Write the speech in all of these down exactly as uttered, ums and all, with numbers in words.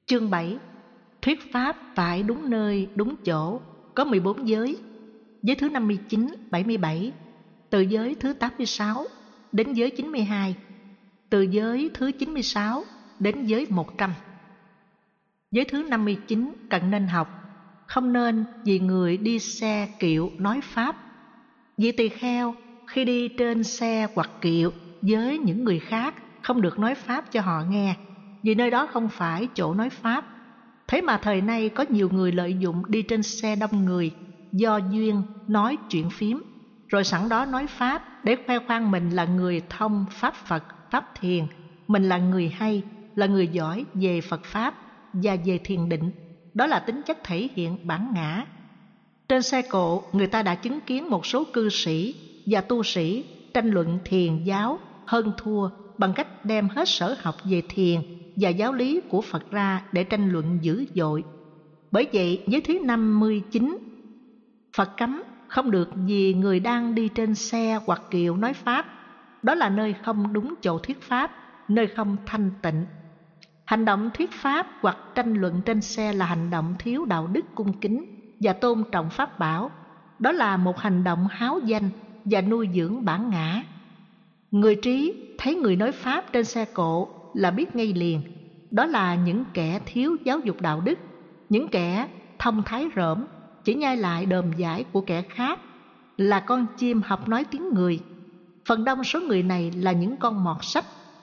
Chương bảy. Thuyết pháp phải đúng nơi, đúng chỗ. Có mười bốn giới. Giới thứ năm mươi chín, bảy mươi bảy. Từ giới thứ tám mươi sáu đến giới chín mươi hai. Từ giới thứ chín mươi sáu đến giới một trăm. Giới thứ năm mươi chín cần nên học. Không nên vì người đi xe kiệu nói pháp. Vị tỳ kheo khi đi trên xe hoặc kiệu với những người khác không được nói pháp cho họ nghe, vì nơi đó không phải chỗ nói pháp. Thế mà thời nay có nhiều người lợi dụng đi trên xe đông người, do duyên nói chuyện phiếm, rồi sẵn đó nói pháp để khoe khoang mình là người thông pháp Phật, pháp thiền, mình là người hay, là người giỏi về Phật Pháp và về thiền định. Đó là tính chất thể hiện bản ngã. Trên xe cộ, người ta đã chứng kiến một số cư sĩ và tu sĩ tranh luận thiền giáo hơn thua bằng cách đem hết sở học về thiền và giáo lý của Phật ra để tranh luận dữ dội. Bởi vậy, giới thứ năm mươi chín, Phật cấm không được vì người đang đi trên xe hoặc kiệu nói pháp. Đó là nơi không đúng chỗ thuyết pháp, nơi không thanh tịnh. Hành động thuyết pháp hoặc tranh luận trên xe là hành động thiếu đạo đức cung kính và tôn trọng pháp bảo. Đó là một hành động háo danh và nuôi dưỡng bản ngã. Người trí thấy người nói pháp trên xe cộ là biết ngay liền. Đó là những kẻ thiếu giáo dục đạo đức, những kẻ thông thái rỡm, chỉ nhai lại đờm giải của kẻ khác, là con chim học nói tiếng người. Phần đông số người này là những con mọt sách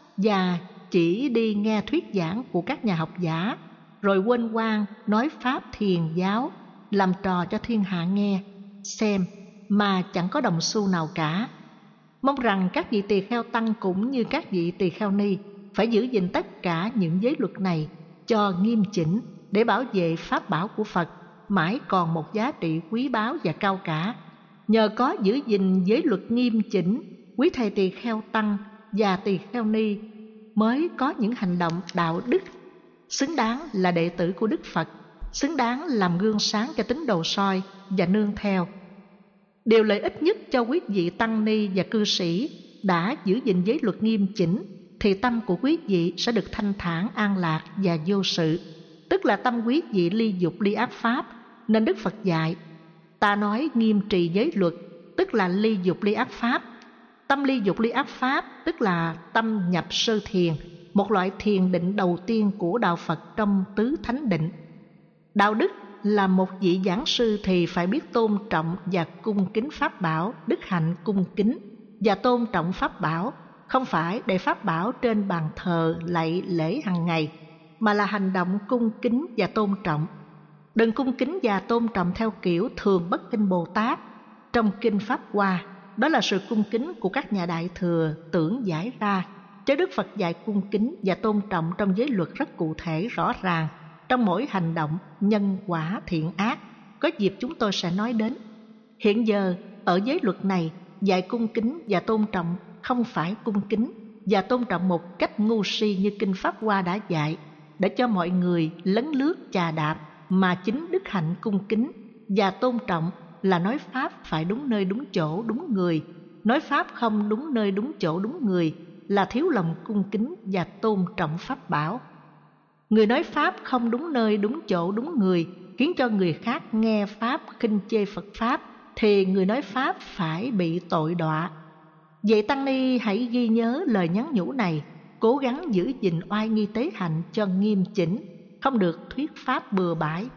và chỉ đi nghe thuyết giảng của các nhà học giả, rồi quên quang nói pháp thiền giáo, làm trò cho thiên hạ nghe, xem mà chẳng có đồng xu nào cả. Mong rằng các vị tỳ kheo tăng cũng như các vị tỳ kheo ni phải giữ gìn tất cả những giới luật này cho nghiêm chỉnh để bảo vệ pháp bảo của Phật mãi còn một giá trị quý báu và cao cả. Nhờ có giữ gìn giới luật nghiêm chỉnh, quý thầy tỳ kheo tăng và tỳ kheo ni mới có những hành động đạo đức xứng đáng là đệ tử của Đức Phật, xứng đáng làm gương sáng cho tín đồ soi và nương theo. Điều lợi ích nhất cho quý vị tăng ni và cư sĩ đã giữ gìn giới luật nghiêm chỉnh thì tâm của quý vị sẽ được thanh thản, an lạc và vô sự, tức là tâm quý vị ly dục ly ác pháp. Nên Đức Phật dạy ta nói nghiêm trì giới luật, tức là ly dục ly ác pháp. Tâm ly dục ly ác pháp tức là tâm nhập sơ thiền, một loại thiền định đầu tiên của đạo Phật trong tứ thánh định. Đạo đức là một vị giảng sư thì phải biết tôn trọng và cung kính pháp bảo. Đức hạnh cung kính và tôn trọng pháp bảo không phải để pháp bảo trên bàn thờ lạy lễ hàng ngày, mà là hành động cung kính và tôn trọng. Đừng cung kính và tôn trọng theo kiểu thường bất kinh Bồ Tát trong kinh Pháp Hoa. Đó là sự cung kính của các nhà đại thừa tưởng giải ra, chứ Đức Phật dạy cung kính và tôn trọng trong giới luật rất cụ thể rõ ràng trong mỗi hành động, nhân quả thiện ác. Có dịp chúng tôi sẽ nói đến. Hiện giờ ở giới luật này dạy cung kính và tôn trọng không phải cung kính và tôn trọng một cách ngu si như kinh Pháp Hoa đã dạy, để cho mọi người lấn lướt chà đạp, mà chính đức hạnh cung kính và tôn trọng là nói pháp phải đúng nơi đúng chỗ đúng người. Nói pháp không đúng nơi đúng chỗ đúng người là thiếu lòng cung kính và tôn trọng pháp bảo. Người nói pháp không đúng nơi đúng chỗ đúng người khiến cho người khác nghe pháp khinh chê Phật Pháp thì người nói pháp phải bị tội đọa. Vậy tăng ni hãy ghi nhớ lời nhắn nhủ này, cố gắng giữ gìn oai nghi tế hạnh cho nghiêm chỉnh, không được thuyết pháp bừa bãi.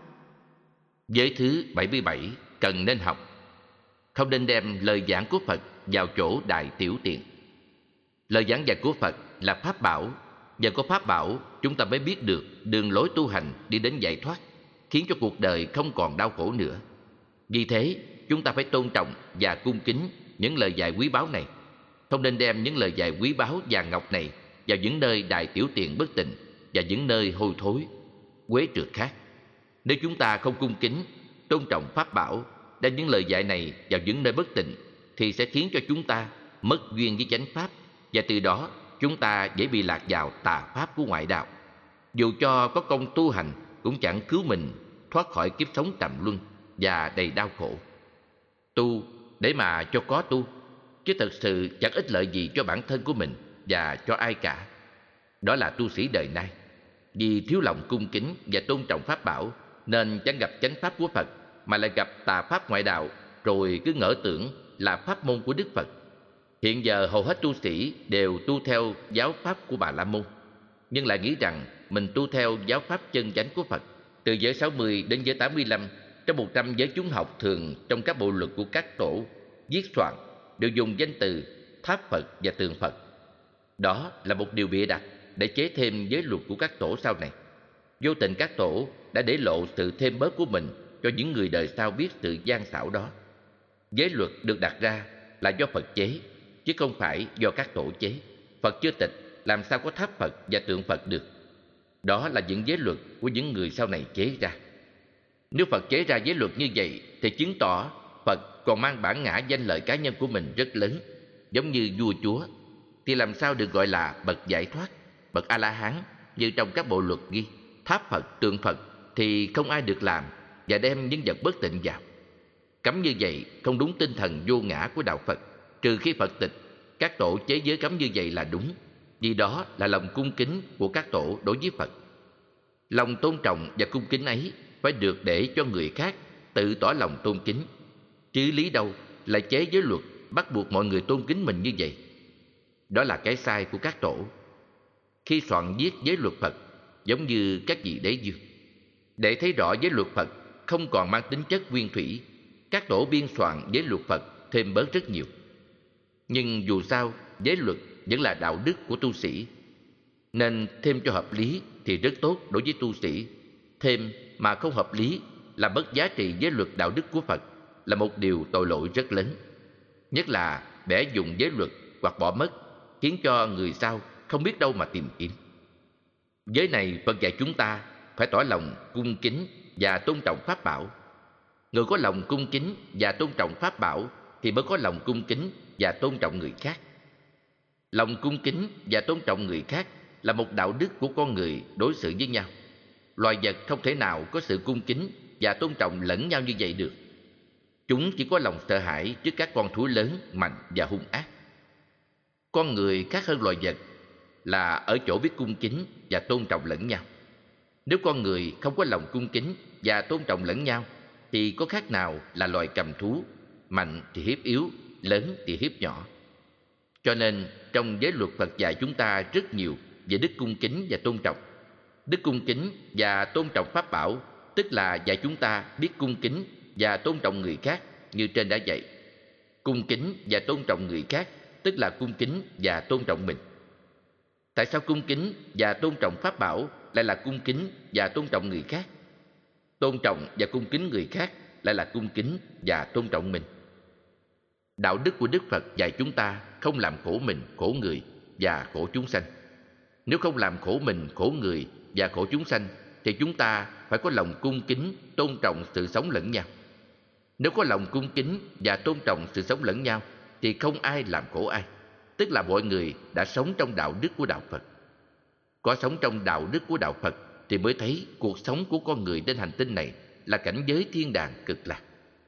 Giới thứ bảy mươi bảy cần nên học. Không nên đem lời giảng của Phật vào chỗ đại tiểu tiện. Lời giảng dạy của Phật là pháp bảo, và có pháp bảo chúng ta mới biết được đường lối tu hành đi đến giải thoát, khiến cho cuộc đời không còn đau khổ nữa. Vì thế chúng ta phải tôn trọng và cung kính những lời dạy quý báu này. Không nên đem những lời dạy quý báu vàng ngọc này vào những nơi đại tiểu tiện bất tịnh và những nơi hôi thối, quế trượt khác. Nếu chúng ta không cung kính, tôn trọng pháp bảo, đem những lời dạy này vào những nơi bất tịnh, thì sẽ khiến cho chúng ta mất duyên với chánh pháp, và từ đó chúng ta dễ bị lạc vào tà pháp của ngoại đạo. Dù cho có công tu hành cũng chẳng cứu mình thoát khỏi kiếp sống trầm luân và đầy đau khổ. Tu để mà cho có tu, chứ thật sự chẳng ích lợi gì cho bản thân của mình và cho ai cả. Đó là tu sĩ đời nay. Vì thiếu lòng cung kính và tôn trọng pháp bảo nên chẳng gặp chánh pháp của Phật, mà lại gặp tà pháp ngoại đạo, rồi cứ ngỡ tưởng là pháp môn của Đức Phật. Hiện giờ hầu hết tu sĩ đều tu theo giáo pháp của Bà La Môn, nhưng lại nghĩ rằng mình tu theo giáo pháp chân chánh của Phật. Từ giới sáu mươi đến giới tám mươi lăm, trong một trăm giới chúng học thường trong các bộ luật của các tổ viết soạn đều dùng danh từ tháp Phật và tượng Phật. Đó là một điều bịa đặt để chế thêm giới luật của các tổ sau này. Vô tình các tổ đã để lộ sự thêm bớt của mình cho những người đời sau biết sự gian xảo đó. Giới luật được đặt ra là do Phật chế, chứ không phải do các tổ chế. Phật chưa tịch, làm sao có tháp Phật và tượng Phật được? Đó là những giới luật của những người sau này chế ra. Nếu Phật chế ra giới luật như vậy thì chứng tỏ Phật còn mang bản ngã danh lợi cá nhân của mình rất lớn, giống như vua chúa, thì làm sao được gọi là bậc giải thoát, bậc A-la-hán như trong các bộ luật ghi. Tháp Phật, tượng Phật thì không ai được làm và đem những vật bất tịnh vào. Cấm như vậy không đúng tinh thần vô ngã của đạo Phật. Trừ khi Phật tịch, các tổ chế giới cấm như vậy là đúng, vì đó là lòng cung kính của các tổ đối với Phật. Lòng tôn trọng và cung kính ấy phải được để cho người khác tự tỏ lòng tôn kính, chứ lý đâu lại chế giới luật bắt buộc mọi người tôn kính mình như vậy. Đó là cái sai của các tổ. Khi soạn viết giới luật Phật, giống như các vị đế dương, để thấy rõ giới luật Phật không còn mang tính chất nguyên thủy, các tổ biên soạn giới luật Phật thêm bớt rất nhiều. Nhưng dù sao, giới luật vẫn là đạo đức của tu sĩ, nên thêm cho hợp lý thì rất tốt đối với tu sĩ. Thêm mà không hợp lý, làm mất giá trị giới luật đạo đức của Phật là một điều tội lỗi rất lớn. Nhất là bẻ dùng giới luật hoặc bỏ mất, khiến cho người sau không biết đâu mà tìm kiếm. Giới này Phật dạy chúng ta phải tỏ lòng cung kính và tôn trọng pháp bảo. Người có lòng cung kính và tôn trọng pháp bảo thì mới có lòng cung kính và tôn trọng người khác. Lòng cung kính và tôn trọng người khác là một đạo đức của con người đối xử với nhau. Loài vật không thể nào có sự cung kính và tôn trọng lẫn nhau như vậy được. Chúng chỉ có lòng sợ hãi trước các con thú lớn, mạnh và hung ác. Con người khác hơn loài vật là ở chỗ biết cung kính và tôn trọng lẫn nhau. Nếu con người không có lòng cung kính và tôn trọng lẫn nhau thì có khác nào là loài cầm thú, mạnh thì hiếp yếu, lớn thì hiếp nhỏ. Cho nên trong giới luật Phật dạy chúng ta rất nhiều về đức cung kính và tôn trọng. Đức cung kính và tôn trọng pháp bảo tức là dạy chúng ta biết cung kính và tôn trọng người khác như trên đã dạy. Cung kính và tôn trọng người khác tức là cung kính và tôn trọng mình. Tại sao cung kính và tôn trọng pháp bảo lại là cung kính và tôn trọng người khác? Tôn trọng và cung kính người khác lại là cung kính và tôn trọng mình. Đạo đức của Đức Phật dạy chúng ta không làm khổ mình, khổ người và khổ chúng sanh. Nếu không làm khổ mình, khổ người và khổ chúng sanh thì chúng ta phải có lòng cung kính, tôn trọng sự sống lẫn nhau. Nếu có lòng cung kính và tôn trọng sự sống lẫn nhau thì không ai làm khổ ai, tức là mọi người đã sống trong đạo đức của đạo Phật. Có sống trong đạo đức của đạo Phật thì mới thấy cuộc sống của con người trên hành tinh này là cảnh giới thiên đàng cực lạc.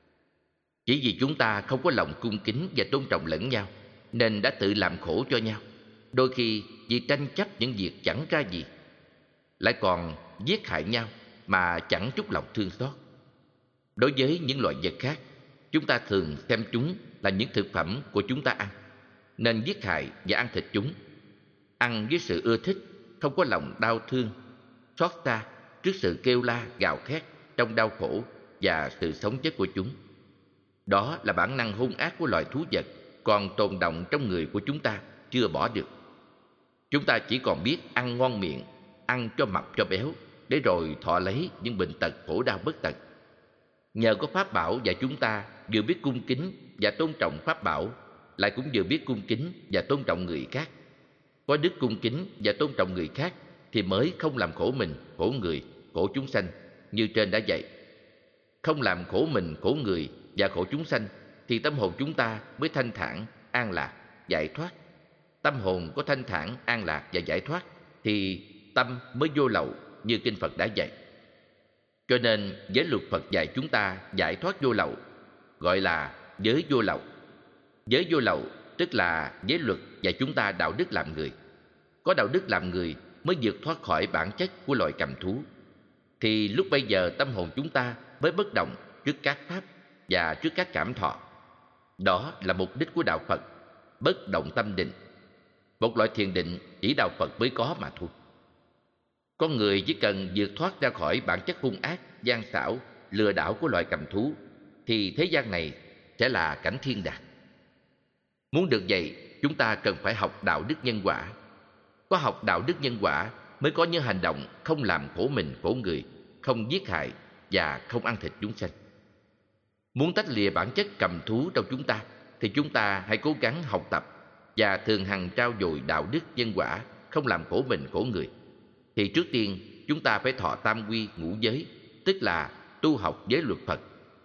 Chỉ vì chúng ta không có lòng cung kính và tôn trọng lẫn nhau nên đã tự làm khổ cho nhau. Đôi khi vì tranh chấp những việc chẳng ra gì, lại còn giết hại nhau mà chẳng chút lòng thương xót. Đối với những loài vật khác, chúng ta thường xem chúng là những thực phẩm của chúng ta ăn, nên giết hại và ăn thịt chúng. Ăn với sự ưa thích, không có lòng đau thương, xót xa trước sự kêu la, gào thét trong đau khổ và sự sống chết của chúng. Đó là bản năng hung ác của loài thú vật còn tồn đọng trong người của chúng ta chưa bỏ được. Chúng ta chỉ còn biết ăn ngon miệng, ăn cho mập cho béo, để rồi thọ lấy những bệnh tật khổ đau bất tận. Nhờ có pháp bảo và chúng ta vừa biết cung kính và tôn trọng pháp bảo, lại cũng vừa biết cung kính và tôn trọng người khác. Có đức cung kính và tôn trọng người khác thì mới không làm khổ mình, khổ người, khổ chúng sanh như trên đã dạy. Không làm khổ mình, khổ người và khổ chúng sanh thì tâm hồn chúng ta mới thanh thản, an lạc, giải thoát. Tâm hồn có thanh thản, an lạc và giải thoát thì tâm mới vô lậu như kinh Phật đã dạy. Cho nên giới luật Phật dạy chúng ta giải thoát vô lậu, gọi là giới vô lậu. Giới vô lậu tức là giới luật dạy chúng ta đạo đức làm người. Có đạo đức làm người mới vượt thoát khỏi bản chất của loài cầm thú, thì lúc bấy giờ tâm hồn chúng ta mới bất động trước các pháp và trước các cảm thọ. Đó là mục đích của đạo Phật, bất động tâm định, một loại thiền định chỉ đạo Phật mới có mà thôi. Con người chỉ cần vượt thoát ra khỏi bản chất hung ác, gian xảo, lừa đảo của loài cầm thú, thì thế gian này sẽ là cảnh thiên đàng. Muốn được vậy, chúng ta cần phải học đạo đức nhân quả. Có học đạo đức nhân quả mới có những hành động không làm khổ mình khổ người, không giết hại và không ăn thịt chúng sanh. Muốn tách lìa bản chất cầm thú trong chúng ta, thì chúng ta hãy cố gắng học tập và thường hằng trau dồi đạo đức nhân quả, không làm khổ mình khổ người. Thì trước tiên chúng ta phải thọ tam quy ngũ giới, tức là tu học giới luật Phật.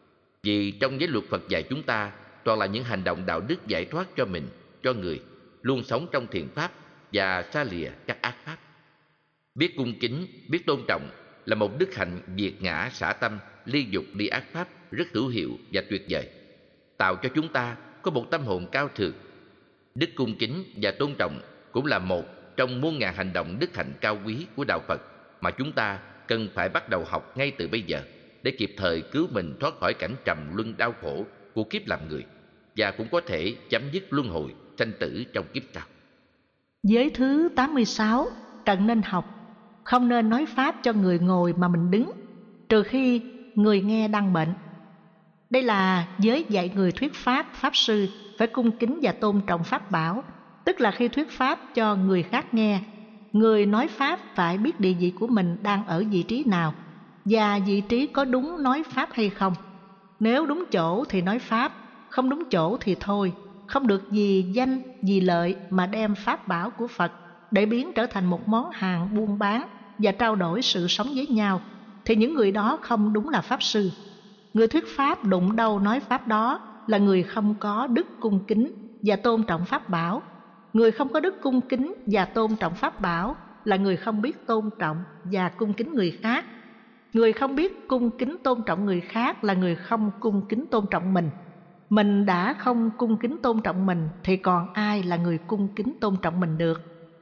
Vì trong giới luật Phật dạy chúng ta toàn là những hành động đạo đức giải thoát cho mình, cho người, luôn sống trong thiện pháp và xa lìa các ác pháp. Biết cung kính, biết tôn trọng là một đức hạnh diệt ngã xả tâm, ly dục ly ác pháp rất hữu hiệu và tuyệt vời, tạo cho chúng ta có một tâm hồn cao thượng. Đức cung kính và tôn trọng cũng là một trong muôn ngàn hành động đức hạnh cao quý của đạo Phật mà chúng ta cần phải bắt đầu học ngay từ bây giờ, để kịp thời cứu mình thoát khỏi cảnh trầm luân đau khổ của kiếp làm người, và cũng có thể chấm dứt luân hồi sanh tử trong kiếp sau. Giới thứ tám mươi sáu, cần nên học, không nên nói pháp cho người ngồi mà mình đứng, trừ khi người nghe đang bệnh. Đây là giới dạy người thuyết pháp, pháp sư phải cung kính và tôn trọng pháp bảo, tức là khi thuyết pháp cho người khác nghe, người nói pháp phải biết địa vị của mình đang ở vị trí nào và vị trí có đúng nói pháp hay không. Nếu đúng chỗ thì nói pháp, không đúng chỗ thì thôi, không được vì danh, vì lợi mà đem pháp bảo của Phật để biến trở thành một món hàng buôn bán và trao đổi sự sống với nhau, thì những người đó không đúng là pháp sư. Người thuyết pháp đụng đâu nói pháp đó là người không có đức cung kính và tôn trọng pháp bảo. Người không có đức cung kính và tôn trọng pháp bảo là người không biết tôn trọng và cung kính người khác. Người không biết cung kính tôn trọng người khác là người không cung kính tôn trọng mình. Mình đã không cung kính tôn trọng mình thì còn ai là người cung kính tôn trọng mình được.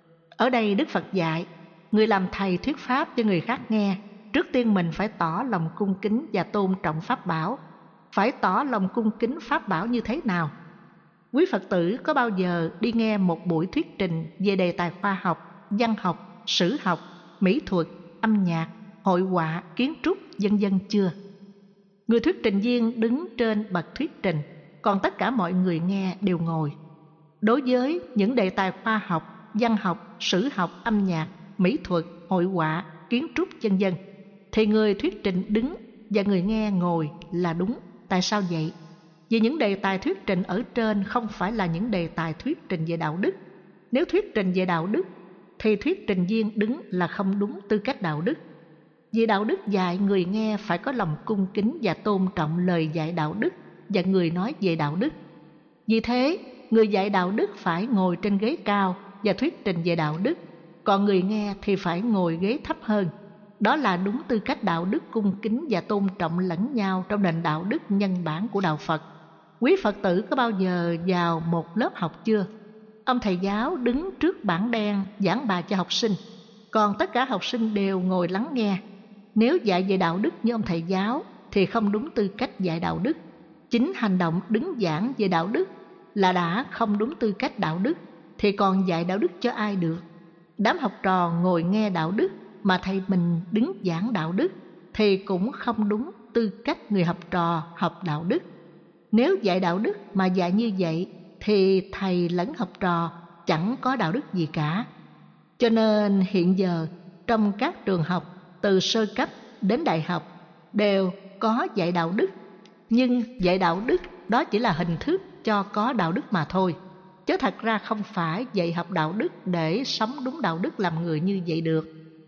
Ở đây Đức Phật dạy, người làm thầy thuyết pháp cho người khác nghe, trước tiên mình phải tỏ lòng cung kính và tôn trọng pháp bảo. Phải tỏ lòng cung kính pháp bảo như thế nào? Quý Phật tử có bao giờ đi nghe một buổi thuyết trình về đề tài khoa học, văn học, sử học, mỹ thuật, âm nhạc, hội họa, kiến trúc, vân vân chưa? Người thuyết trình viên đứng trên bậc thuyết trình, còn tất cả mọi người nghe đều ngồi. Đối với những đề tài khoa học, văn học, sử học, âm nhạc, mỹ thuật, hội họa, kiến trúc, vân vân, thì người thuyết trình đứng và người nghe ngồi là đúng. Tại sao vậy? Vì những đề tài thuyết trình ở trên không phải là những đề tài thuyết trình về đạo đức. Nếu thuyết trình về đạo đức thì thuyết trình viên đứng là không đúng tư cách đạo đức. Vì đạo đức dạy người nghe phải có lòng cung kính và tôn trọng lời dạy đạo đức và người nói về đạo đức. Vì thế, người dạy đạo đức phải ngồi trên ghế cao và thuyết trình về đạo đức, còn người nghe thì phải ngồi ghế thấp hơn. Đó là đúng tư cách đạo đức cung kính và tôn trọng lẫn nhau trong nền đạo đức nhân bản của đạo Phật. Quý Phật tử có bao giờ vào một lớp học chưa? Ông thầy giáo đứng trước bảng đen giảng bài cho học sinh, còn tất cả học sinh đều ngồi lắng nghe. Nếu dạy về đạo đức như ông thầy giáo thì không đúng tư cách dạy đạo đức. Chính hành động đứng giảng về đạo đức là đã không đúng tư cách đạo đức, thì còn dạy đạo đức cho ai được? Đám học trò ngồi nghe đạo đức mà thầy mình đứng giảng đạo đức thì cũng không đúng tư cách người học trò học đạo đức. Nếu dạy đạo đức mà dạy như vậy thì thầy lẫn học trò chẳng có đạo đức gì cả. Cho nên hiện giờ trong các trường học từ sơ cấp đến đại học đều có dạy đạo đức, nhưng dạy đạo đức đó chỉ là hình thức cho có đạo đức mà thôi, chứ thật ra không phải dạy học đạo đức để sống đúng đạo đức làm người như vậy được.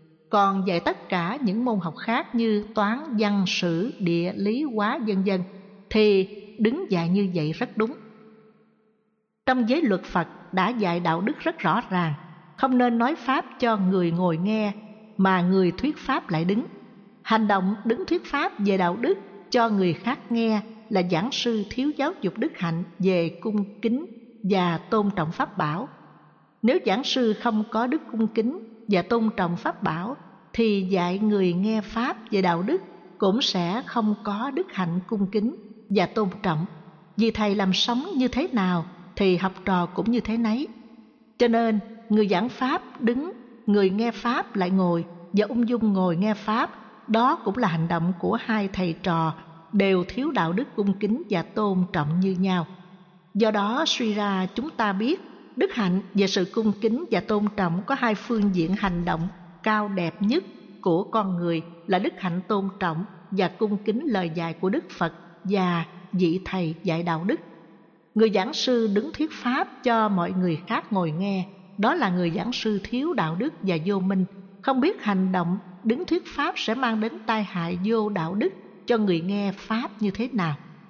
Còn dạy tất cả những môn học khác như toán, văn, sử, địa, lý, hóa, vân vân thì đứng dạy như vậy rất đúng. Trong giới luật Phật đã dạy đạo đức rất rõ ràng, không nên nói pháp cho người ngồi nghe mà người thuyết pháp lại đứng. Hành động đứng thuyết pháp về đạo đức cho người khác nghe là giảng sư thiếu giáo dục đức hạnh về cung kính và tôn trọng pháp bảo. Nếu giảng sư không có đức cung kính và tôn trọng pháp bảo, thì dạy người nghe pháp về đạo đức cũng sẽ không có đức hạnh cung kính và tôn trọng. Vì thầy làm sống như thế nào thì học trò cũng như thế nấy. Cho nên người giảng pháp đứng, người nghe pháp lại ngồi và ung dung ngồi nghe pháp. Đó cũng là hành động của hai thầy trò đều thiếu đạo đức cung kính và tôn trọng như nhau. Do đó suy ra chúng ta biết đức hạnh và sự cung kính và tôn trọng có hai phương diện hành động cao đẹp nhất của con người là đức hạnh tôn trọng và cung kính lời dạy của Đức Phật và vị thầy dạy đạo đức. Người giảng sư đứng thuyết pháp cho mọi người khác ngồi nghe, đó là người giảng sư thiếu đạo đức và vô minh, không biết hành động đứng thuyết pháp sẽ mang đến tai hại vô đạo đức cho người nghe pháp như thế nào.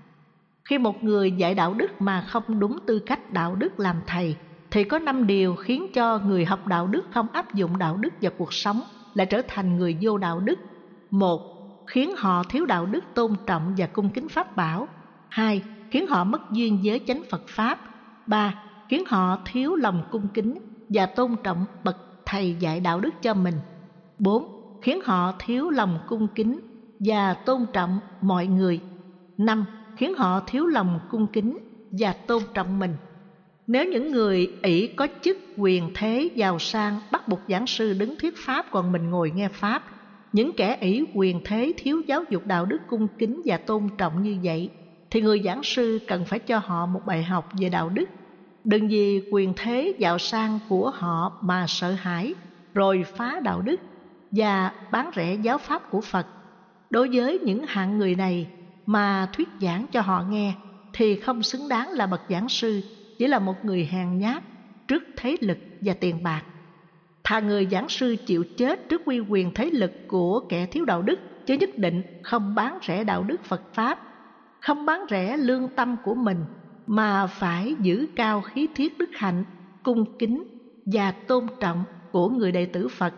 Khi một người dạy đạo đức mà không đúng tư cách đạo đức làm thầy, thì có năm điều khiến cho người học đạo đức không áp dụng đạo đức vào cuộc sống lại trở thành người vô đạo đức. Một, khiến họ thiếu đạo đức tôn trọng và cung kính pháp bảo. Hai, khiến họ mất duyên với chánh Phật pháp. Ba, khiến họ thiếu lòng cung kính và tôn trọng bậc thầy dạy đạo đức cho mình. Bốn, khiến họ thiếu lòng cung kính và tôn trọng mọi người. Năm, khiến họ thiếu lòng cung kính và tôn trọng mình. Nếu những người ỷ có chức quyền thế giàu sang bắt buộc giảng sư đứng thuyết pháp còn mình ngồi nghe pháp, những kẻ ỷ quyền thế thiếu giáo dục đạo đức cung kính và tôn trọng như vậy, thì người giảng sư cần phải cho họ một bài học về đạo đức. Đừng vì quyền thế giàu sang của họ mà sợ hãi, rồi phá đạo đức và bán rẻ giáo pháp của Phật. Đối với những hạng người này mà thuyết giảng cho họ nghe thì không xứng đáng là bậc giảng sư, chỉ là một người hèn nhát trước thế lực và tiền bạc. Thà người giảng sư chịu chết trước uy quyền thế lực của kẻ thiếu đạo đức, chứ nhất định không bán rẻ đạo đức Phật pháp, không bán rẻ lương tâm của mình, mà phải giữ cao khí thiết đức hạnh, cung kính và tôn trọng của người đệ tử Phật.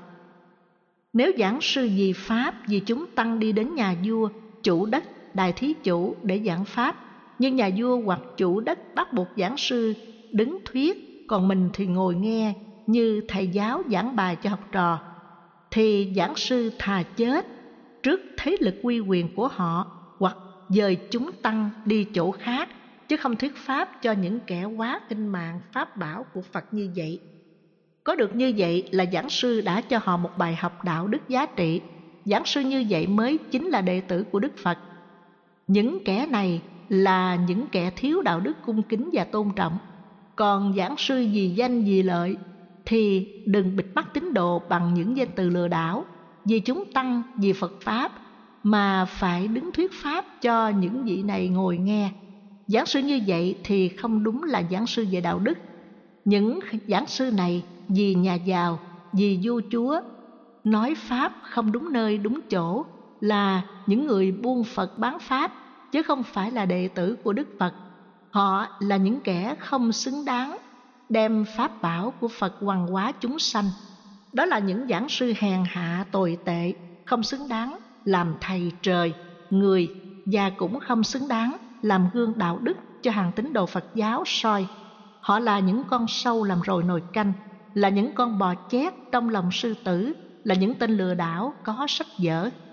Nếu giảng sư vì pháp, vì chúng tăng đi đến nhà vua, chủ đất, đại thí chủ để giảng pháp, nhưng nhà vua hoặc chủ đất bắt buộc giảng sư đứng thuyết, còn mình thì ngồi nghe như thầy giáo giảng bài cho học trò, thì giảng sư thà chết trước thế lực uy quyền của họ hoặc dời chúng tăng đi chỗ khác, chứ không thuyết pháp cho những kẻ quá kinh mạng pháp bảo của Phật như vậy. Có được như vậy là giảng sư đã cho họ một bài học đạo đức giá trị. Giảng sư như vậy mới chính là đệ tử của Đức Phật. Những kẻ này là những kẻ thiếu đạo đức cung kính và tôn trọng. Còn giảng sư vì danh vì lợi thì đừng bịt mắt tín đồ bằng những danh từ lừa đảo, vì chúng tăng, vì Phật pháp, mà phải đứng thuyết pháp cho những vị này ngồi nghe. Giảng sư như vậy thì không đúng là giảng sư về đạo đức. Những giảng sư này vì nhà giàu, vì vua chúa, nói pháp không đúng nơi đúng chỗ, là những người buôn Phật bán pháp, chứ không phải là đệ tử của Đức Phật. Họ là những kẻ không xứng đáng đem pháp bảo của Phật hoằng hóa chúng sanh. Đó là những giảng sư hèn hạ tồi tệ, không xứng đáng làm thầy trời, người, và cũng không xứng đáng làm gương đạo đức cho hàng tín đồ Phật giáo soi. Họ là những con sâu làm rồi nồi canh, là những con bò chét trong lòng sư tử, là những tên lừa đảo có sách vở.